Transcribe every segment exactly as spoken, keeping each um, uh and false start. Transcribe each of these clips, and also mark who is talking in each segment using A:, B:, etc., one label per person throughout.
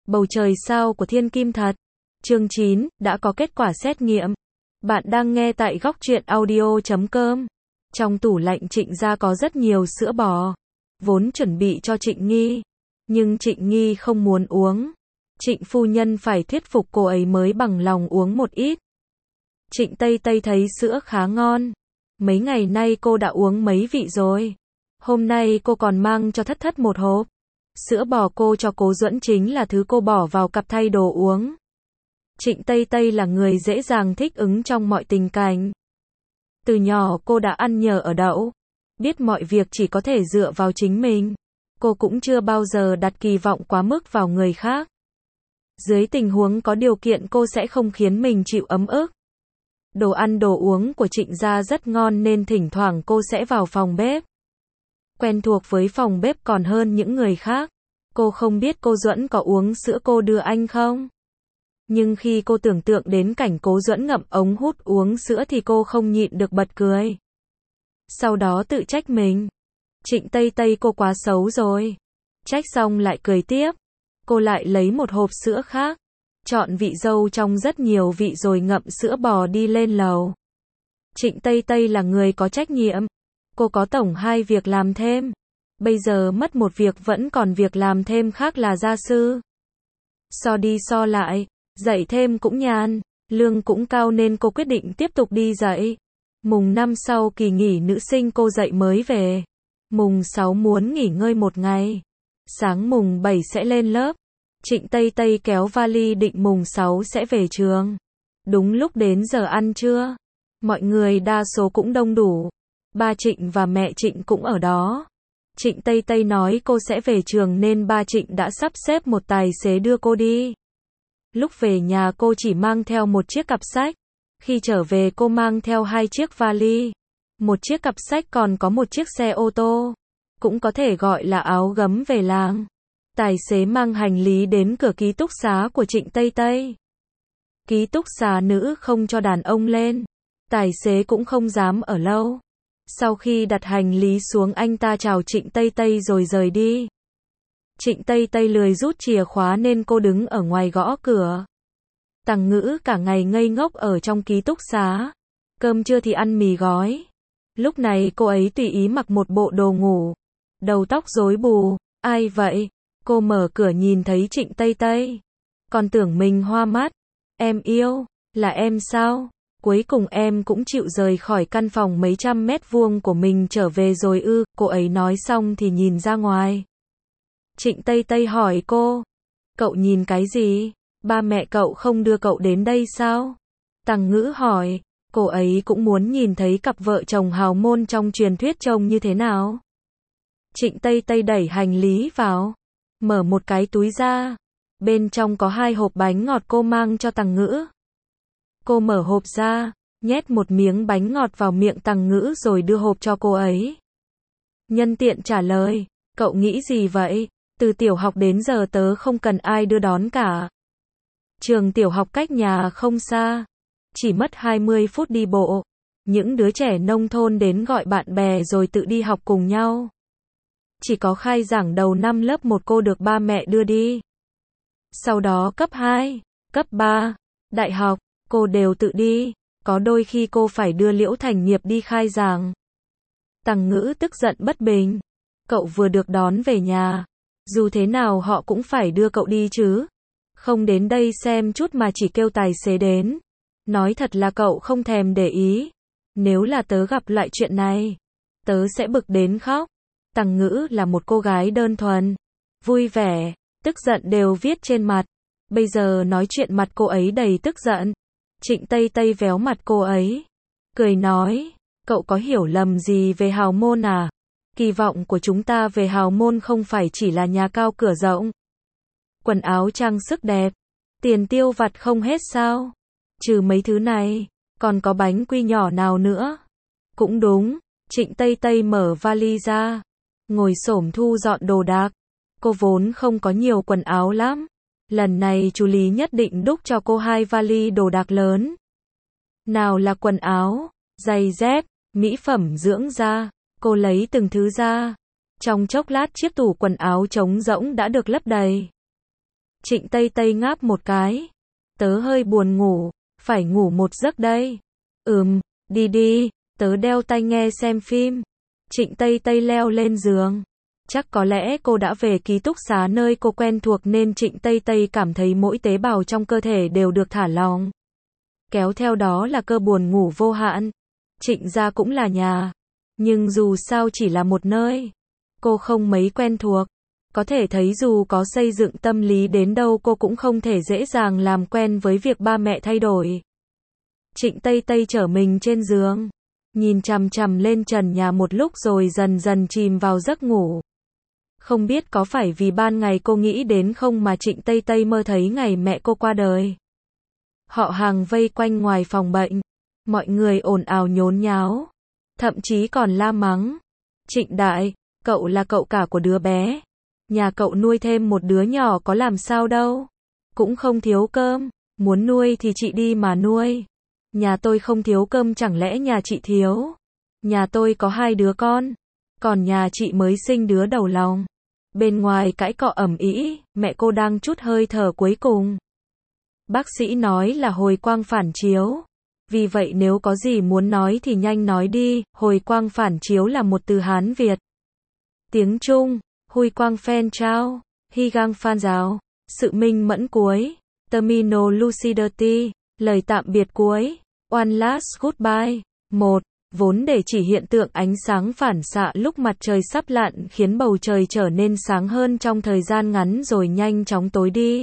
A: Bầu trời sao của thiên kim thật. Chương chín, đã có kết quả xét nghiệm. Bạn đang nghe tại góc truyện audio chấm com. Trong tủ lạnh Trịnh gia có rất nhiều sữa bò, vốn chuẩn bị cho Trịnh Nghi. Nhưng Trịnh Nghi không muốn uống. Trịnh phu nhân phải thuyết phục cô ấy mới bằng lòng uống một ít. Trịnh Tây Tây thấy sữa khá ngon. Mấy ngày nay cô đã uống mấy vị rồi. Hôm nay cô còn mang cho Thất Thất một hộp. Sữa bò cô cho Cố Duẫn chính là thứ cô bỏ vào cặp thay đồ uống. Trịnh Tây Tây là người dễ dàng thích ứng trong mọi tình cảnh. Từ nhỏ cô đã ăn nhờ ở đậu, biết mọi việc chỉ có thể dựa vào chính mình. Cô cũng chưa bao giờ đặt kỳ vọng quá mức vào người khác. Dưới tình huống có điều kiện cô sẽ không khiến mình chịu ấm ức. Đồ ăn đồ uống của Trịnh gia rất ngon nên thỉnh thoảng cô sẽ vào phòng bếp. Quen thuộc với phòng bếp còn hơn những người khác. Cô không biết cô Duẫn có uống sữa cô đưa anh không? Nhưng khi cô tưởng tượng đến cảnh Cố Duẫn ngậm ống hút uống sữa thì cô không nhịn được bật cười. Sau đó tự trách mình. Trịnh Tây Tây cô quá xấu rồi. Trách xong lại cười tiếp. Cô lại lấy một hộp sữa khác. Chọn vị dâu trong rất nhiều vị rồi ngậm sữa bò đi lên lầu. Trịnh Tây Tây là người có trách nhiệm. Cô có tổng hai việc làm thêm. Bây giờ mất một việc vẫn còn việc làm thêm khác là gia sư. So đi so lại, dạy thêm cũng nhàn, lương cũng cao nên cô quyết định tiếp tục đi dạy. Mùng năm sau kỳ nghỉ nữ sinh cô dạy mới về. Mùng sáu muốn nghỉ ngơi một ngày. Sáng mùng bảy sẽ lên lớp. Trịnh Tây Tây kéo vali định mùng sáu sẽ về trường. Đúng lúc đến giờ ăn trưa. Mọi người đa số cũng đông đủ. Ba Trịnh và mẹ Trịnh cũng ở đó. Trịnh Tây Tây nói cô sẽ về trường nên ba Trịnh đã sắp xếp một tài xế đưa cô đi. Lúc về nhà cô chỉ mang theo một chiếc cặp sách. Khi trở về cô mang theo hai chiếc vali. Một chiếc cặp sách còn có một chiếc xe ô tô. Cũng có thể gọi là áo gấm về làng. Tài xế mang hành lý đến cửa ký túc xá của Trịnh Tây Tây. Ký túc xá nữ không cho đàn ông lên. Tài xế cũng không dám ở lâu. Sau khi đặt hành lý xuống anh ta chào Trịnh Tây Tây rồi rời đi. Trịnh Tây Tây lười rút chìa khóa nên cô đứng ở ngoài gõ cửa. Tằng Ngữ cả ngày ngây ngốc ở trong ký túc xá. Cơm trưa thì ăn mì gói. Lúc này cô ấy tùy ý mặc một bộ đồ ngủ. Đầu tóc rối bù. Ai vậy? Cô mở cửa nhìn thấy Trịnh Tây Tây. Còn tưởng mình hoa mắt. Em yêu, là em sao? Cuối cùng em cũng chịu rời khỏi căn phòng mấy trăm mét vuông của mình trở về rồi ư? Cô ấy nói xong thì nhìn ra ngoài. Trịnh Tây Tây hỏi cô. Cậu nhìn cái gì? Ba mẹ cậu không đưa cậu đến đây sao? Tằng Ngữ hỏi. Cô ấy cũng muốn nhìn thấy cặp vợ chồng hào môn trong truyền thuyết trông như thế nào. Trịnh Tây Tây đẩy hành lý vào. Mở một cái túi ra. Bên trong có hai hộp bánh ngọt cô mang cho Tằng Ngữ. Cô mở hộp ra, nhét một miếng bánh ngọt vào miệng Tằng Ngữ rồi đưa hộp cho cô ấy. Nhân tiện trả lời, cậu nghĩ gì vậy? Từ tiểu học đến giờ tớ không cần ai đưa đón cả. Trường tiểu học cách nhà không xa, chỉ mất hai mươi phút đi bộ. Những đứa trẻ nông thôn đến gọi bạn bè rồi tự đi học cùng nhau. Chỉ có khai giảng đầu năm lớp một cô được ba mẹ đưa đi. Sau đó cấp hai, cấp ba, đại học, cô đều tự đi. Có đôi khi cô phải đưa Liễu Thành Nghiệp đi khai giảng. Tằng Ngữ tức giận bất bình. Cậu vừa được đón về nhà. Dù thế nào họ cũng phải đưa cậu đi chứ. Không đến đây xem chút mà chỉ kêu tài xế đến. Nói thật là cậu không thèm để ý. Nếu là tớ gặp loại chuyện này, tớ sẽ bực đến khóc. Tằng Ngữ là một cô gái đơn thuần, vui vẻ, tức giận đều viết trên mặt. Bây giờ nói chuyện mặt cô ấy đầy tức giận. Trịnh Tây Tây véo mặt cô ấy, cười nói, cậu có hiểu lầm gì về hào môn à? Kỳ vọng của chúng ta về hào môn không phải chỉ là nhà cao cửa rộng, quần áo trang sức đẹp, tiền tiêu vặt không hết sao? Trừ mấy thứ này, còn có bánh quy nhỏ nào nữa? Cũng đúng. Trịnh Tây Tây mở vali ra, ngồi xổm thu dọn đồ đạc. Cô vốn không có nhiều quần áo lắm. Lần này chú Lý nhất định đúc cho cô hai vali đồ đạc lớn. Nào là quần áo, giày dép, mỹ phẩm dưỡng da. Cô lấy từng thứ ra. Trong chốc lát chiếc tủ quần áo trống rỗng đã được lấp đầy. Trịnh Tây Tây ngáp một cái. Tớ hơi buồn ngủ, phải ngủ một giấc đây. Ừm, đi đi, tớ đeo tai nghe xem phim. Trịnh Tây Tây leo lên giường. Chắc có lẽ cô đã về ký túc xá nơi cô quen thuộc nên Trịnh Tây Tây cảm thấy mỗi tế bào trong cơ thể đều được thả lỏng. Kéo theo đó là cơn buồn ngủ vô hạn. Trịnh gia cũng là nhà. Nhưng dù sao chỉ là một nơi. Cô không mấy quen thuộc. Có thể thấy dù có xây dựng tâm lý đến đâu cô cũng không thể dễ dàng làm quen với việc ba mẹ thay đổi. Trịnh Tây Tây trở mình trên giường. Nhìn chằm chằm lên trần nhà một lúc rồi dần dần chìm vào giấc ngủ. Không biết có phải vì ban ngày cô nghĩ đến không mà Trịnh Tây Tây mơ thấy ngày mẹ cô qua đời. Họ hàng vây quanh ngoài phòng bệnh. Mọi người ồn ào nhốn nháo. Thậm chí còn la mắng. Trịnh Đại, cậu là cậu cả của đứa bé. Nhà cậu nuôi thêm một đứa nhỏ có làm sao đâu. Cũng không thiếu cơm. Muốn nuôi thì chị đi mà nuôi. Nhà tôi không thiếu cơm chẳng lẽ nhà chị thiếu. Nhà tôi có hai đứa con. Còn nhà chị mới sinh đứa đầu lòng. Bên ngoài cãi cọ ầm ĩ, mẹ cô đang trút hơi thở cuối cùng. Bác sĩ nói là hồi quang phản chiếu. Vì vậy nếu có gì muốn nói thì nhanh nói đi. Hồi quang phản chiếu là một từ Hán Việt. Tiếng Trung, Huy quang phen trao, Hy gang phan giáo, sự minh mẫn cuối, Terminal lucidity, lời tạm biệt cuối, One last goodbye. một. Vốn để chỉ hiện tượng ánh sáng phản xạ lúc mặt trời sắp lặn khiến bầu trời trở nên sáng hơn trong thời gian ngắn rồi nhanh chóng tối đi.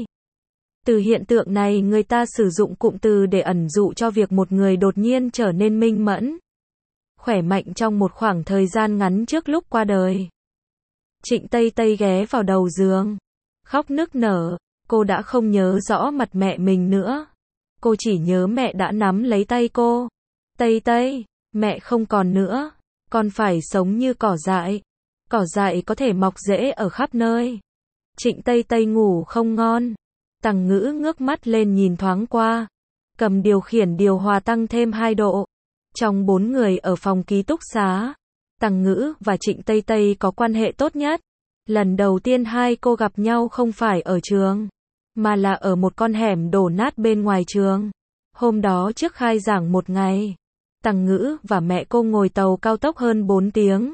A: Từ hiện tượng này người ta sử dụng cụm từ để ẩn dụ cho việc một người đột nhiên trở nên minh mẫn, khỏe mạnh trong một khoảng thời gian ngắn trước lúc qua đời. Trịnh Tây Tây ghé vào đầu giường, khóc nức nở, cô đã không nhớ rõ mặt mẹ mình nữa. Cô chỉ nhớ mẹ đã nắm lấy tay cô. Tây Tây, mẹ không còn nữa, con phải sống như cỏ dại. Cỏ dại có thể mọc rễ ở khắp nơi. Trịnh Tây Tây ngủ không ngon. Tằng Ngữ ngước mắt lên nhìn thoáng qua. Cầm điều khiển điều hòa tăng thêm hai độ. Trong bốn người ở phòng ký túc xá, Tằng Ngữ và Trịnh Tây Tây có quan hệ tốt nhất. Lần đầu tiên hai cô gặp nhau không phải ở trường, mà là ở một con hẻm đổ nát bên ngoài trường. Hôm đó trước khai giảng một ngày, Tằng Ngữ và mẹ cô ngồi tàu cao tốc hơn bốn tiếng.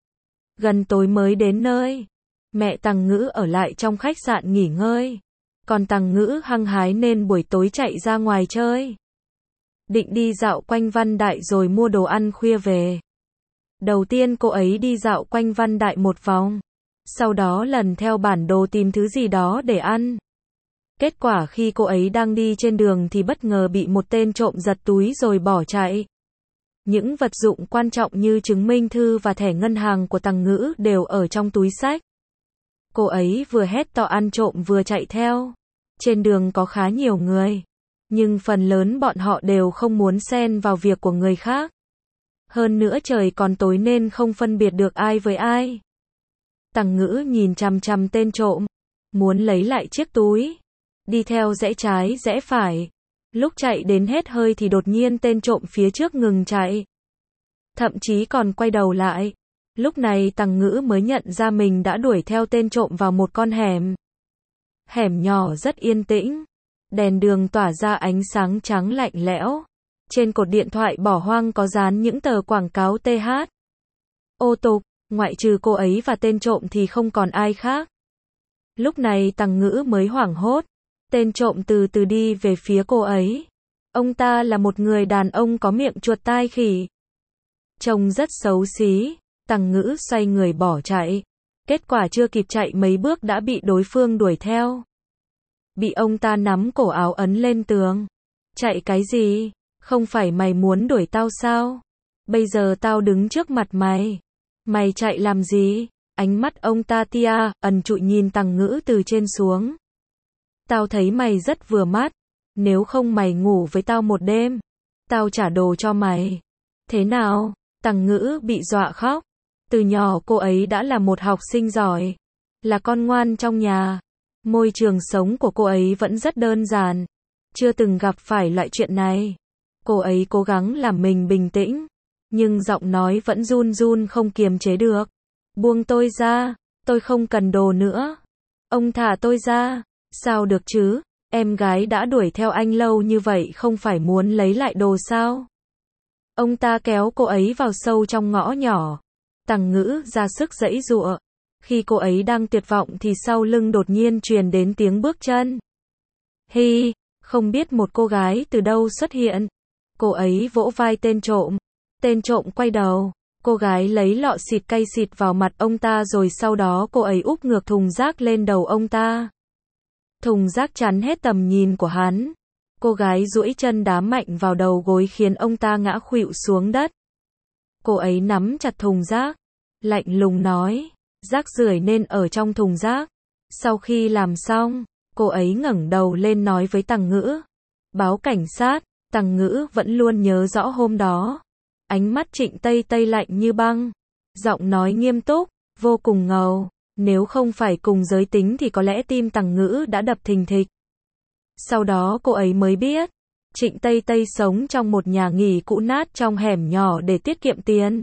A: Gần tối mới đến nơi. Mẹ Tằng Ngữ ở lại trong khách sạn nghỉ ngơi. Còn Tằng Ngữ hăng hái nên buổi tối chạy ra ngoài chơi. Định đi dạo quanh Văn Đại rồi mua đồ ăn khuya về. Đầu tiên cô ấy đi dạo quanh Văn Đại một vòng. Sau đó lần theo bản đồ tìm thứ gì đó để ăn. Kết quả khi cô ấy đang đi trên đường thì bất ngờ bị một tên trộm giật túi rồi bỏ chạy. Những vật dụng quan trọng như chứng minh thư và thẻ ngân hàng của Tằng Ngữ đều ở trong túi xách. Cô ấy vừa hét to ăn trộm vừa chạy theo. Trên đường có khá nhiều người, nhưng phần lớn bọn họ đều không muốn xen vào việc của người khác. Hơn nữa trời còn tối nên không phân biệt được ai với ai. Tằng Ngữ nhìn chằm chằm tên trộm, muốn lấy lại chiếc túi. Đi theo rẽ trái rẽ phải. Lúc chạy đến hết hơi thì đột nhiên tên trộm phía trước ngừng chạy. Thậm chí còn quay đầu lại. Lúc này Tằng Ngữ mới nhận ra mình đã đuổi theo tên trộm vào một con hẻm. Hẻm nhỏ rất yên tĩnh. Đèn đường tỏa ra ánh sáng trắng lạnh lẽo. Trên cột điện thoại bỏ hoang có dán những tờ quảng cáo tê hát. Ô tục, ngoại trừ cô ấy và tên trộm thì không còn ai khác. Lúc này Tằng Ngữ mới hoảng hốt. Tên trộm từ từ đi về phía cô ấy. Ông ta là một người đàn ông có miệng chuột tai khỉ. Trông rất xấu xí. Tằng Ngữ xoay người bỏ chạy. Kết quả chưa kịp chạy mấy bước đã bị đối phương đuổi theo. Bị ông ta nắm cổ áo ấn lên tường. Chạy cái gì? Không phải mày muốn đuổi tao sao? Bây giờ tao đứng trước mặt mày. Mày chạy làm gì? Ánh mắt ông ta tia, ẩn trụi nhìn Tằng Ngữ từ trên xuống. Tao thấy mày rất vừa mắt. Nếu không mày ngủ với tao một đêm. Tao trả đồ cho mày. Thế nào? Tằng Ngữ bị dọa khóc. Từ nhỏ cô ấy đã là một học sinh giỏi. Là con ngoan trong nhà. Môi trường sống của cô ấy vẫn rất đơn giản. Chưa từng gặp phải loại chuyện này. Cô ấy cố gắng làm mình bình tĩnh. Nhưng giọng nói vẫn run run không kiềm chế được. Buông tôi ra. Tôi không cần đồ nữa. Ông thả tôi ra. Sao được chứ, em gái đã đuổi theo anh lâu như vậy không phải muốn lấy lại đồ sao? Ông ta kéo cô ấy vào sâu trong ngõ nhỏ. Tằng Ngữ ra sức giãy giụa. Khi cô ấy đang tuyệt vọng thì sau lưng đột nhiên truyền đến tiếng bước chân. Hi, không biết một cô gái từ đâu xuất hiện. Cô ấy vỗ vai tên trộm. Tên trộm quay đầu. Cô gái lấy lọ xịt cay xịt vào mặt ông ta rồi sau đó cô ấy úp ngược thùng rác lên đầu ông ta. Thùng rác chắn hết tầm nhìn của hắn. Cô gái duỗi chân đá mạnh vào đầu gối khiến ông ta ngã khuỵu xuống đất. Cô ấy nắm chặt thùng rác, lạnh lùng nói, rác rưởi nên ở trong thùng rác. Sau khi làm xong, cô ấy ngẩng đầu lên nói với Tằng Ngữ, báo cảnh sát. Tằng Ngữ vẫn luôn nhớ rõ hôm đó. Ánh mắt Trịnh Tây Tây lạnh như băng, giọng nói nghiêm túc, vô cùng ngầu. Nếu không phải cùng giới tính thì có lẽ tim Tằng Ngữ đã đập thình thịch. Sau đó cô ấy mới biết, Trịnh Tây Tây sống trong một nhà nghỉ cũ nát trong hẻm nhỏ để tiết kiệm tiền.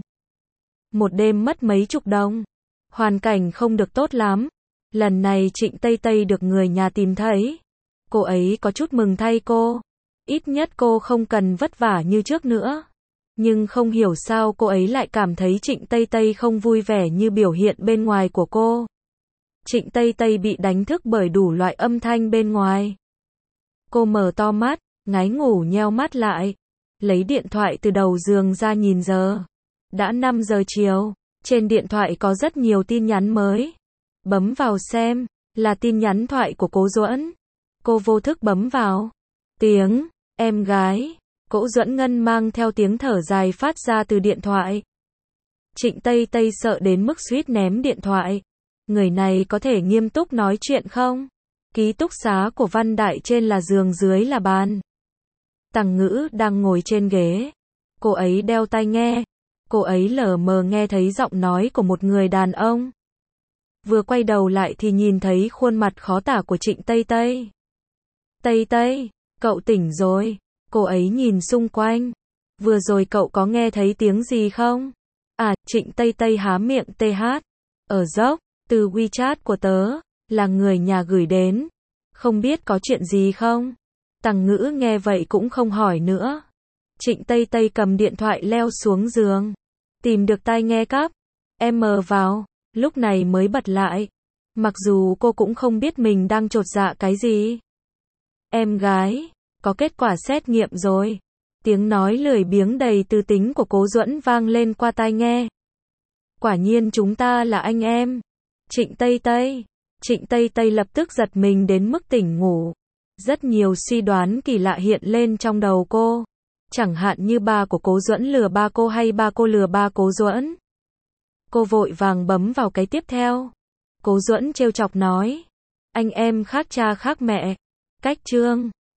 A: Một đêm mất mấy chục đồng. Hoàn cảnh không được tốt lắm. Lần này Trịnh Tây Tây được người nhà tìm thấy. Cô ấy có chút mừng thay cô. Ít nhất cô không cần vất vả như trước nữa. Nhưng không hiểu sao cô ấy lại cảm thấy Trịnh Tây Tây không vui vẻ như biểu hiện bên ngoài của cô. Trịnh Tây Tây bị đánh thức bởi đủ loại âm thanh bên ngoài. Cô mở to mắt, ngái ngủ nheo mắt lại. Lấy điện thoại từ đầu giường ra nhìn giờ. Đã năm giờ chiều. Trên điện thoại có rất nhiều tin nhắn mới. Bấm vào xem. Là tin nhắn thoại của Cố Duẫn. Cô vô thức bấm vào. Tiếng, em gái. Cố Duẫn Ngân mang theo tiếng thở dài phát ra từ điện thoại. Trịnh Tây Tây sợ đến mức suýt ném điện thoại. Người này có thể nghiêm túc nói chuyện không? Ký túc xá của Văn Đại trên là giường dưới là bàn. Tằng Ngữ đang ngồi trên ghế. Cô ấy đeo tai nghe. Cô ấy lờ mờ nghe thấy giọng nói của một người đàn ông. Vừa quay đầu lại thì nhìn thấy khuôn mặt khó tả của Trịnh Tây Tây. Tây Tây, cậu tỉnh rồi. Cô ấy nhìn xung quanh. Vừa rồi cậu có nghe thấy tiếng gì không? À, Trịnh Tây Tây há miệng tê hát. Ở dốc, từ WeChat của tớ, là người nhà gửi đến. Không biết có chuyện gì không? Tằng Ngữ nghe vậy cũng không hỏi nữa. Trịnh Tây Tây cầm điện thoại leo xuống giường. Tìm được tai nghe cắp. Em mờ vào, lúc này mới bật lại. Mặc dù cô cũng không biết mình đang chột dạ cái gì. Em gái, có kết quả xét nghiệm rồi. Tiếng nói lười biếng đầy tư tính của Cố Duẫn vang lên qua tai nghe. Quả nhiên chúng ta là anh em. Trịnh Tây Tây. Trịnh Tây Tây lập tức giật mình đến mức tỉnh ngủ. Rất nhiều suy đoán kỳ lạ hiện lên trong đầu cô. Chẳng hạn như ba của Cố Duẫn lừa ba cô hay ba cô lừa ba Cố Duẫn. Cô vội vàng bấm vào cái tiếp theo. Cố Duẫn trêu chọc nói. Anh em khác cha khác mẹ. Cách chương.